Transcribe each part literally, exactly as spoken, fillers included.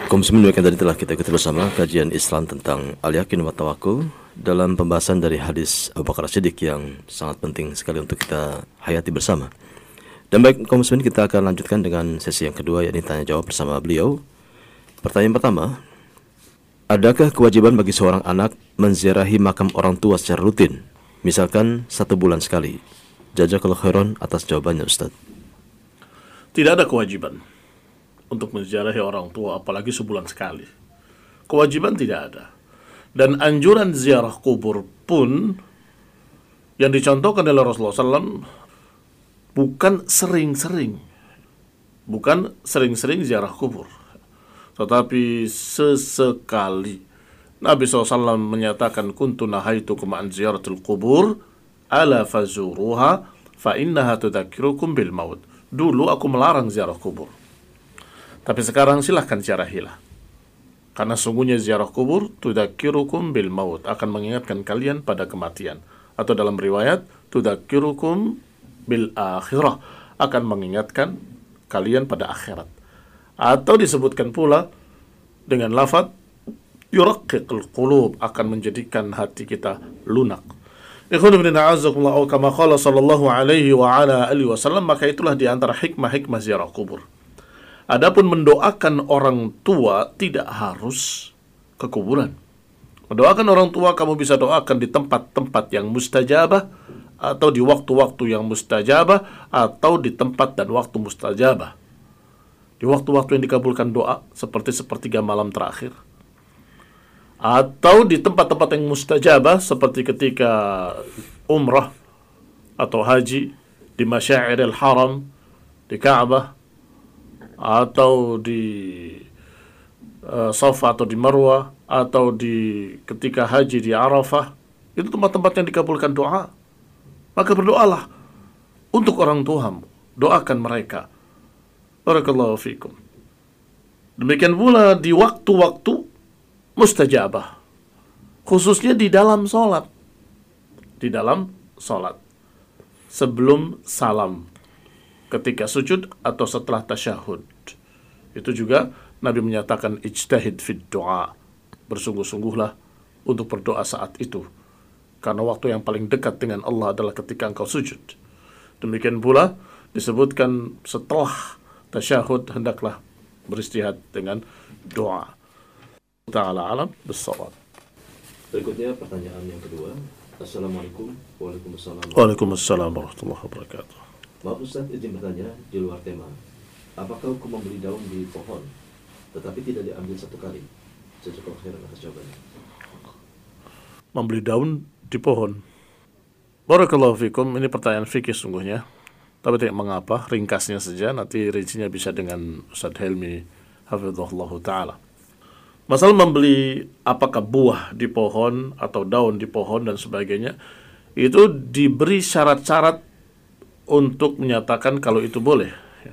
Kaum muslimin yang tadi telah kita ikuti bersama kajian Islam tentang al-yakin wa tawakkul dalam pembahasan dari hadis Abu Bakar As-Siddiq yang sangat penting sekali untuk kita hayati bersama. Dan baik kaum muslimin, kita akan lanjutkan dengan sesi yang kedua, yakni tanya jawab bersama beliau. Pertanyaan pertama, adakah kewajiban bagi seorang anak menziarahi makam orang tua secara rutin, misalkan satu bulan sekali? Jazakallahu khairan atas jawabannya, Ustaz. Tidak ada kewajiban untuk menziarahi orang tua, apalagi sebulan sekali. Kewajiban tidak ada. Dan anjuran ziarah kubur pun yang dicontohkan oleh Rasulullah shallallahu alaihi wasallam bukan sering-sering, bukan sering-sering ziarah kubur, tetapi sesekali. Nabi shallallahu alaihi wasallam menyatakan, kuntu nahaitukum an ziyaratul kubur ala fazuruha fa innaha tudzakirukum bil maut. Dulu aku melarang ziarah kubur, tapi sekarang silahkan ziarahilah. Karena sungguhnya ziarah kubur tudzakirukum bil maut, akan mengingatkan kalian pada kematian. Atau dalam riwayat tudzakirukum bil akhirah, akan mengingatkan kalian pada akhirat. Atau disebutkan pula dengan lafaz yuraqqiqul qulub, akan menjadikan hati kita lunak. Ikhwan ibn a'azzakumullah, kama qala sallallahu alaihi wa ala alihi wasallam, maka itulah di antara hikmah-hikmah ziarah kubur. Adapun mendoakan orang tua tidak harus ke kuburan. Mendoakan orang tua kamu bisa doakan di tempat-tempat yang mustajabah, atau di waktu-waktu yang mustajabah, atau di tempat dan waktu mustajabah. Di waktu-waktu yang dikabulkan doa seperti sepertiga malam terakhir, atau di tempat-tempat yang mustajabah seperti ketika umrah atau haji di Masyairil Haram, di Ka'bah, atau di uh, Safa atau di Marwah, atau di ketika haji di Arafah. Itu tempat-tempat yang dikabulkan doa. Maka berdoalah untuk orang tuamu, doakan mereka. Barakallahu fikum. Demikian pula di waktu-waktu mustajabah, khususnya di dalam sholat. Di dalam sholat, sebelum salam, ketika sujud atau setelah tasyahud. Itu juga Nabi menyatakan ijtahid fid doa, bersungguh-sungguhlah untuk berdoa saat itu, karena waktu yang paling dekat dengan Allah adalah ketika engkau sujud. Demikian pula disebutkan setelah tasyahud hendaklah beristihad dengan doa. Ta'ala alam bissawab. Berikutnya pertanyaan yang kedua. Assalamualaikum. Waalaikumsalam. Waalaikumsalam warahmatullahi wabarakatuh. Maaf Ustaz, izin bertanya di luar tema. Apakah hukum membeli daun di pohon tetapi tidak diambil satu kali? Jazakallahu khairan atas jawabannya. Membeli daun di pohon. Barakallahu fikum, ini pertanyaan fikih sungguhnya. Tapi tidak mengapa, ringkasnya saja, nanti rincinya bisa dengan Ustaz Helmi hafizahullah ta'ala. Masalah membeli apakah buah di pohon atau daun di pohon dan sebagainya, itu diberi syarat-syarat untuk menyatakan kalau itu boleh.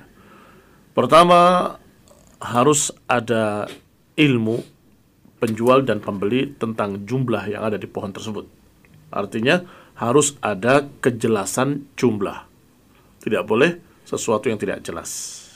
Pertama, harus ada ilmu penjual dan pembeli tentang jumlah yang ada di pohon tersebut. Artinya harus ada kejelasan jumlah. Tidak boleh sesuatu yang tidak jelas.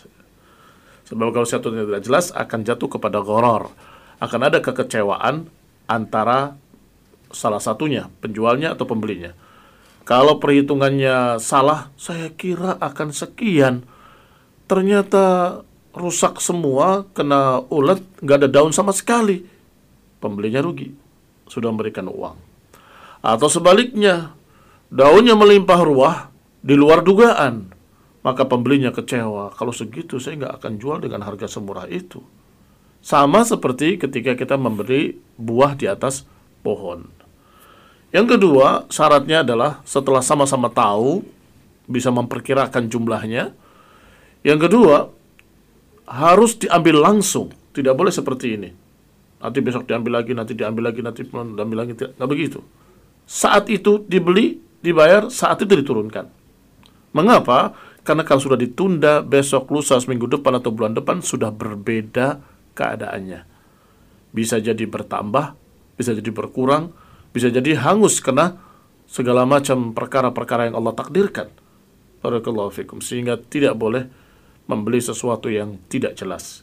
Sebab kalau sesuatu yang tidak jelas akan jatuh kepada gharar. Akan ada kekecewaan antara salah satunya, penjualnya atau pembelinya. Kalau perhitungannya salah, saya kira akan sekian. Ternyata rusak semua, kena ulet, nggak ada daun sama sekali. Pembelinya rugi, sudah memberikan uang. Atau sebaliknya, daunnya melimpah ruah di luar dugaan, maka pembelinya kecewa. Kalau segitu saya nggak akan jual dengan harga semurah itu. Sama seperti ketika kita memberi buah di atas pohon. Yang kedua, syaratnya adalah setelah sama-sama tahu, bisa memperkirakan jumlahnya. Yang kedua, harus diambil langsung. Tidak boleh seperti ini. Nanti besok diambil lagi, nanti diambil lagi, nanti diambil lagi. Tidak begitu. Saat itu dibeli, dibayar, saat itu diturunkan. Mengapa? Karena kalau sudah ditunda, besok, lusa, seminggu depan, atau bulan depan, sudah berbeda keadaannya. Bisa jadi bertambah, bisa jadi berkurang, bisa jadi hangus karena segala macam perkara-perkara yang Allah takdirkan. Barakallahu fikum. Sehingga tidak boleh membeli sesuatu yang tidak jelas.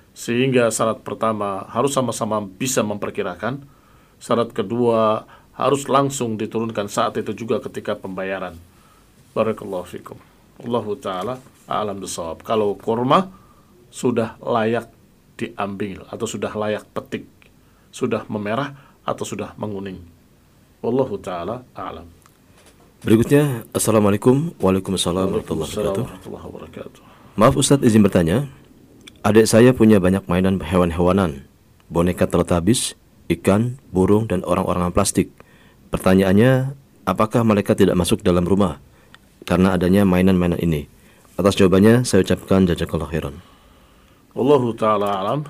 Sehingga syarat pertama harus sama-sama bisa memperkirakan. Syarat kedua harus langsung diturunkan saat itu juga ketika pembayaran. Barakallahu fikum. Allahu ta'ala a'lam bisawab. Kalau kurma sudah layak diambil atau sudah layak petik, sudah memerah atau sudah menguning. Wallahu ta'ala a'lam. Berikutnya, Assalamualaikum. Waalaikumsalam warahmatullahi wabarakatuh. warahmatullahi wabarakatuh. Maaf Ustadz, izin bertanya. Adik saya punya banyak mainan hewan-hewanan, boneka Teletubbies, ikan, burung, dan orang-orangan plastik. Pertanyaannya, apakah malaikat tidak masuk dalam rumah karena adanya mainan-mainan ini? Atas jawabannya, saya ucapkan jazakallahu khairan. Wallahu ta'ala alam.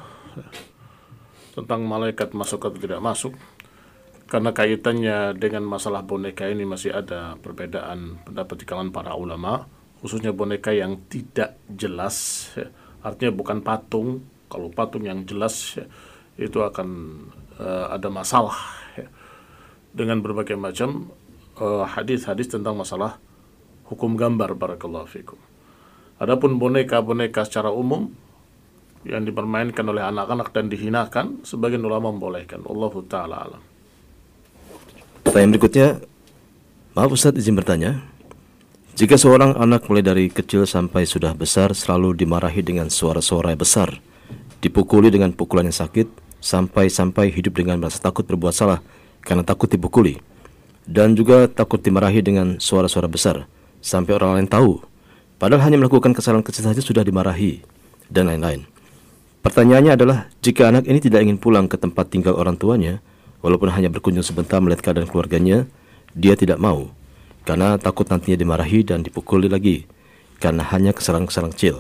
Tentang malaikat masuk atau tidak masuk, karena kaitannya dengan masalah boneka ini masih ada perbedaan pendapat di kalangan para ulama, khususnya boneka yang tidak jelas, ya. Artinya bukan patung. Kalau patung yang jelas, ya, itu akan uh, ada masalah, ya. Dengan berbagai macam uh, hadis-hadis tentang masalah hukum gambar. Barakallahu fikum. Adapun boneka-boneka secara umum yang dipermainkan oleh anak-anak dan dihinakan, sebagian ulama membolehkan. Allahu ta'ala alam. Pertanyaan berikutnya, maaf Ustadz, izin bertanya. Jika seorang anak mulai dari kecil sampai sudah besar selalu dimarahi dengan suara-suara besar, dipukuli dengan pukulan yang sakit, sampai-sampai hidup dengan merasa takut berbuat salah karena takut dipukuli, dan juga takut dimarahi dengan suara-suara besar sampai orang lain tahu, padahal hanya melakukan kesalahan kecil saja sudah dimarahi, dan lain-lain. Pertanyaannya adalah, jika anak ini tidak ingin pulang ke tempat tinggal orang tuanya, walaupun hanya berkunjung sebentar melihat keadaan keluarganya, dia tidak mau, karena takut nantinya dimarahi dan dipukuli lagi, karena hanya kesalahan-kesalahan kecil.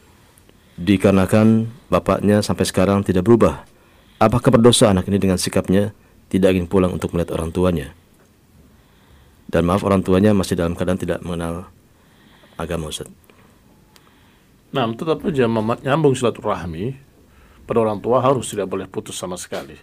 Dikarenakan bapaknya sampai sekarang tidak berubah, apakah berdosa anak ini dengan sikapnya tidak ingin pulang untuk melihat orang tuanya? Dan maaf, orang tuanya masih dalam keadaan tidak mengenal agama, Ustaz. Nah, tetap saja menyambung silaturahmi pada orang tua harus tidak boleh putus sama sekali.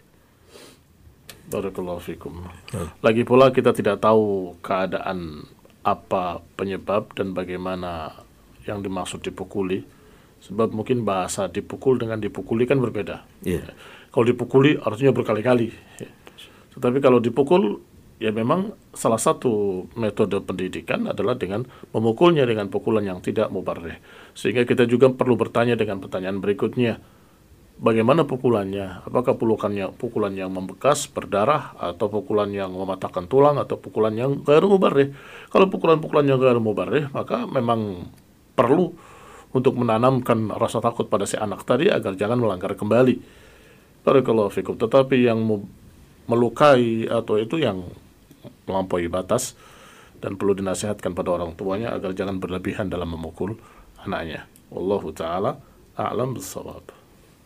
Barakallahu fikum. Lagi pula kita tidak tahu keadaan apa penyebab dan bagaimana yang dimaksud dipukuli. Sebab mungkin bahasa dipukul dengan dipukuli kan berbeda. Yeah. Kalau dipukuli artinya berkali-kali. Tetapi kalau dipukul, ya memang salah satu metode pendidikan adalah dengan memukulnya dengan pukulan yang tidak mubarrih. Sehingga kita juga perlu bertanya dengan pertanyaan berikutnya. Bagaimana pukulannya? Apakah pukulannya pukulan yang membekas, berdarah, atau pukulan yang mematahkan tulang, atau pukulan yang ghairu mubarrih? Kalau pukulan-pukulan yang ghairu mubarrih, maka memang perlu untuk menanamkan rasa takut pada si anak tadi agar jangan melanggar kembali. Barakallahu fikum. Tetapi yang melukai atau itu yang melampaui batas dan perlu dinasihatkan pada orang tuanya agar jangan berlebihan dalam memukul anaknya. Wallahu ta'ala a'lam bissawab.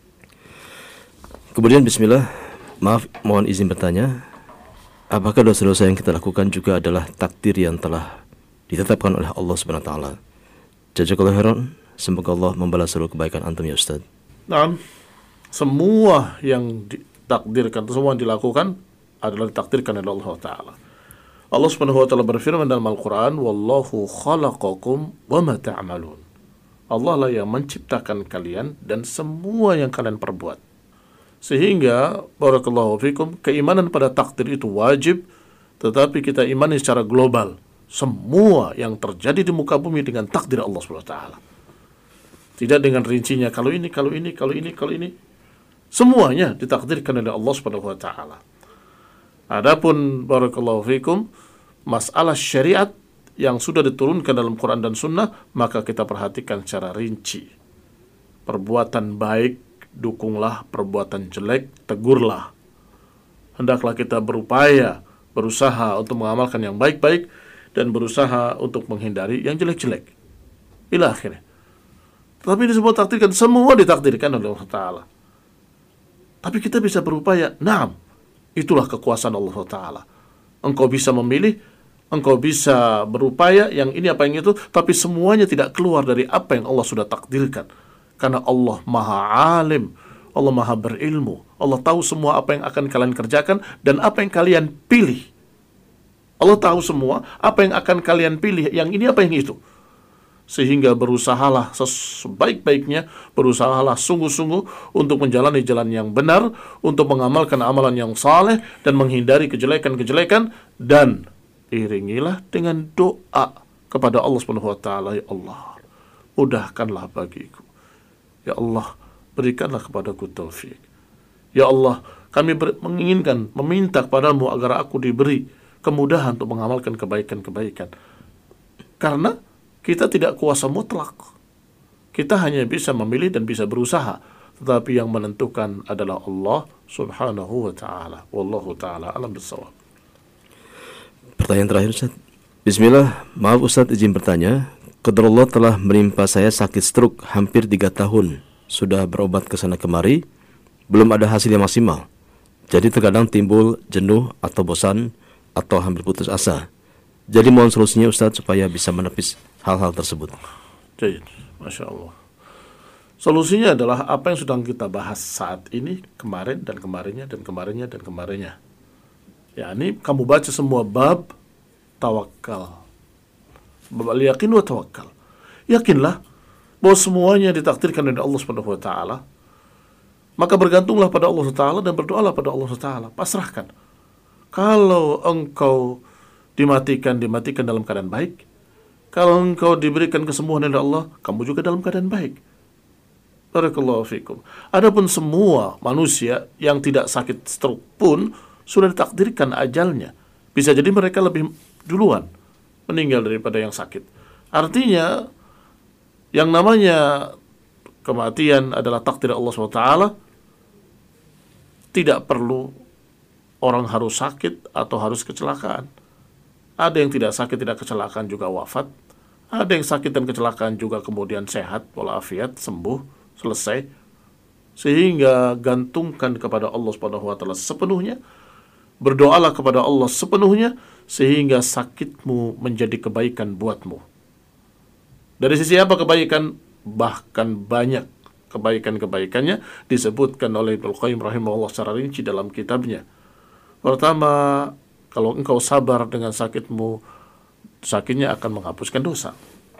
Kemudian bismillah, maaf mohon izin bertanya, apakah dosa-dosa yang kita lakukan juga adalah takdir yang telah ditetapkan oleh Allah Subhanahu wa taala? Jazakallahu khairan, semoga Allah membalas seluruh kebaikan antum ya Ustaz. Nah, semua yang ditakdirkan, semua yang dilakukan adalah ditakdirkan oleh Allah taala. Allah Subhanahu wa taala berfirman dalam Al-Qur'an, "Wallahu khalaqakum wa ma ta'malun." Allah lah yang menciptakan kalian dan semua yang kalian perbuat. Sehingga, barakallahu fikum, keimanan pada takdir itu wajib, tetapi kita imani secara global. Semua yang terjadi di muka bumi dengan takdir Allah subhanahu wa taala. Tidak dengan rincinya, kalau ini, kalau ini, kalau ini, kalau ini. Semuanya ditakdirkan oleh Allah subhanahu wa taala. Adapun, barakallahu fikum, masalah syariat yang sudah diturunkan dalam Quran dan Sunnah, maka kita perhatikan secara rinci. Perbuatan baik, dukunglah, perbuatan jelek, tegurlah. Hendaklah kita berupaya, berusaha untuk mengamalkan yang baik-baik dan berusaha untuk menghindari yang jelek-jelek. Ila akhirnya. Tapi ini semua takdirkan, semua ditakdirkan oleh Allah Ta'ala. Tapi kita bisa berupaya, naam, itulah kekuasaan Allah Ta'ala. Engkau bisa memilih, engkau bisa berupaya, yang ini apa yang itu, tapi semuanya tidak keluar dari apa yang Allah sudah takdirkan. Karena Allah maha alim, Allah maha berilmu, Allah tahu semua apa yang akan kalian kerjakan dan apa yang kalian pilih. Allah tahu semua apa yang akan kalian pilih, yang ini apa yang itu. Sehingga berusahalah sebaik-baiknya, berusahalah sungguh-sungguh untuk menjalani jalan yang benar, untuk mengamalkan amalan yang saleh dan menghindari kejelekan-kejelekan, dan iringilah dengan doa kepada Allah Subhanahu wa taala. Ya Allah, mudahkanlah bagiku. Ya Allah, berikanlah kepadaku taufik. Ya Allah, kami ber- menginginkan, meminta kepadamu agar aku diberi kemudahan untuk mengamalkan kebaikan-kebaikan. Karena kita tidak kuasa mutlak. Kita hanya bisa memilih dan bisa berusaha. Tetapi yang menentukan adalah Allah Subhanahu wa ta'ala. Wallahu ta'ala alam bissawab. Pertanyaan terakhir, Ustaz. Bismillah, maaf Ustaz, izin bertanya. Qadarullah telah menimpa saya sakit stroke hampir tiga tahun. Sudah berobat ke sana kemari, belum ada hasil yang maksimal. Jadi terkadang timbul jenuh atau bosan atau hampir putus asa. Jadi mohon solusinya Ustaz supaya bisa menepis hal-hal tersebut. Jadi, Masya Allah. Solusinya adalah apa yang sedang kita bahas saat ini, kemarin dan kemarinnya dan kemarinnya dan kemarinnya. Ya, ini kamu baca semua bab tawakal. Bab al-yakin wa tawakal. Yakinlah bahwa semuanya ditakdirkan oleh Allah Subhanahu wa taala. Maka bergantunglah pada Allah Subhanahu wa taala dan berdoalah pada Allah Subhanahu wa taala. Pasrahkan. Kalau engkau dimatikan, dimatikan dalam keadaan baik. Kalau engkau diberikan kesembuhan oleh Allah, kamu juga dalam keadaan baik. Barakallahu fikum. Adapun semua manusia yang tidak sakit stroke pun sudah ditakdirkan ajalnya. Bisa jadi mereka lebih duluan meninggal daripada yang sakit. Artinya, yang namanya kematian adalah takdir Allah subhanahu wa taala. Tidak perlu orang harus sakit atau harus kecelakaan. Ada yang tidak sakit, tidak kecelakaan juga wafat. Ada yang sakit dan kecelakaan juga kemudian sehat, walafiat, sembuh, selesai. Sehingga gantungkan kepada Allah Subhanahu wa taala sepenuhnya. Berdoalah kepada Allah sepenuhnya sehingga sakitmu menjadi kebaikan buatmu. Dari sisi apa kebaikan? Bahkan banyak kebaikan-kebaikannya disebutkan oleh Ibnu Qayyim rahimahullah secara rinci dalam kitabnya. Pertama, kalau engkau sabar dengan sakitmu, sakitnya akan menghapuskan dosa.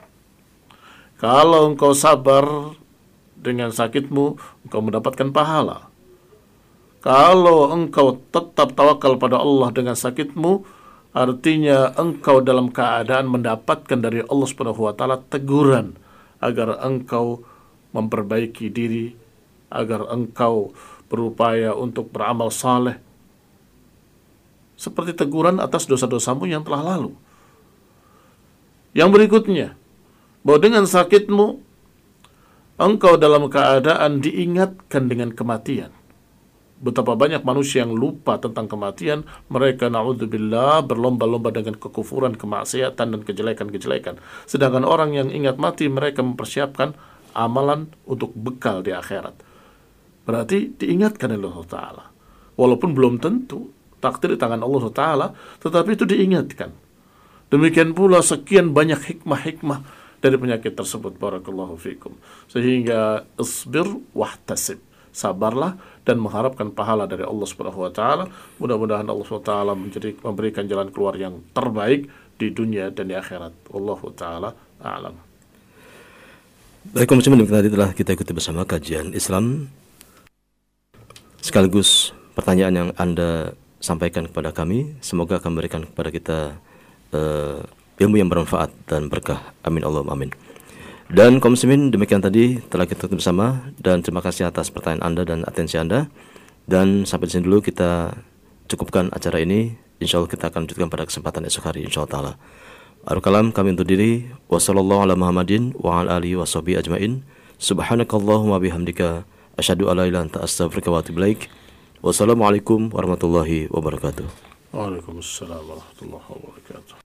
Kalau engkau sabar dengan sakitmu, engkau mendapatkan pahala. Kalau engkau tetap tawakal pada Allah dengan sakitmu, artinya engkau dalam keadaan mendapatkan dari Allah Subhanahu wa taala teguran agar engkau memperbaiki diri, agar engkau berupaya untuk beramal saleh. Seperti teguran atas dosa-dosamu yang telah lalu. Yang berikutnya, bahwa dengan sakitmu, engkau dalam keadaan diingatkan dengan kematian. Betapa banyak manusia yang lupa tentang kematian. Mereka, na'udzubillah, berlomba-lomba dengan kekufuran, kemaksiatan, dan kejelekan-kejelekan. Sedangkan orang yang ingat mati, mereka mempersiapkan amalan untuk bekal di akhirat. Berarti diingatkan oleh Allah Ta'ala. Walaupun belum tentu takdir di tangan Allah Ta'ala, tetapi itu diingatkan. Demikian pula sekian banyak hikmah-hikmah dari penyakit tersebut. Barakallahu fikum. Sehingga isbir wahtasib. Sabarlah dan mengharapkan pahala dari Allah Subhanahu wa taala. Mudah-mudahan Allah Subhanahu wa taala menjadi memberikan jalan keluar yang terbaik di dunia dan di akhirat. Wallahu taala a'lam. Baik, kaum muslimin, tadi telah kita ikuti bersama kajian Islam sekaligus pertanyaan yang Anda sampaikan kepada kami. Semoga akan memberikan kepada kita uh, ilmu yang bermanfaat dan berkah. Amin Allahumma amin. Dan kaum muslimin, demikian tadi telah kita ikuti bersama, dan terima kasih atas pertanyaan Anda dan atensi Anda. Dan sampai di sini dulu kita cukupkan acara ini. Insya Allah kita akan lanjutkan pada kesempatan esok hari, insya Allah ta'ala. Akhirul kalam, kami undur diri. Wassallallahu ala Muhammadin wa ala alihi wa sahbihi ajmain. Subhanakallahumma bihamdika asyhadu alla ilaha illa anta astaghfiruka wa atubu ilaik. Wassalamualaikum warahmatullahi wabarakatuh. Waalaikumsalam warahmatullahi wabarakatuh.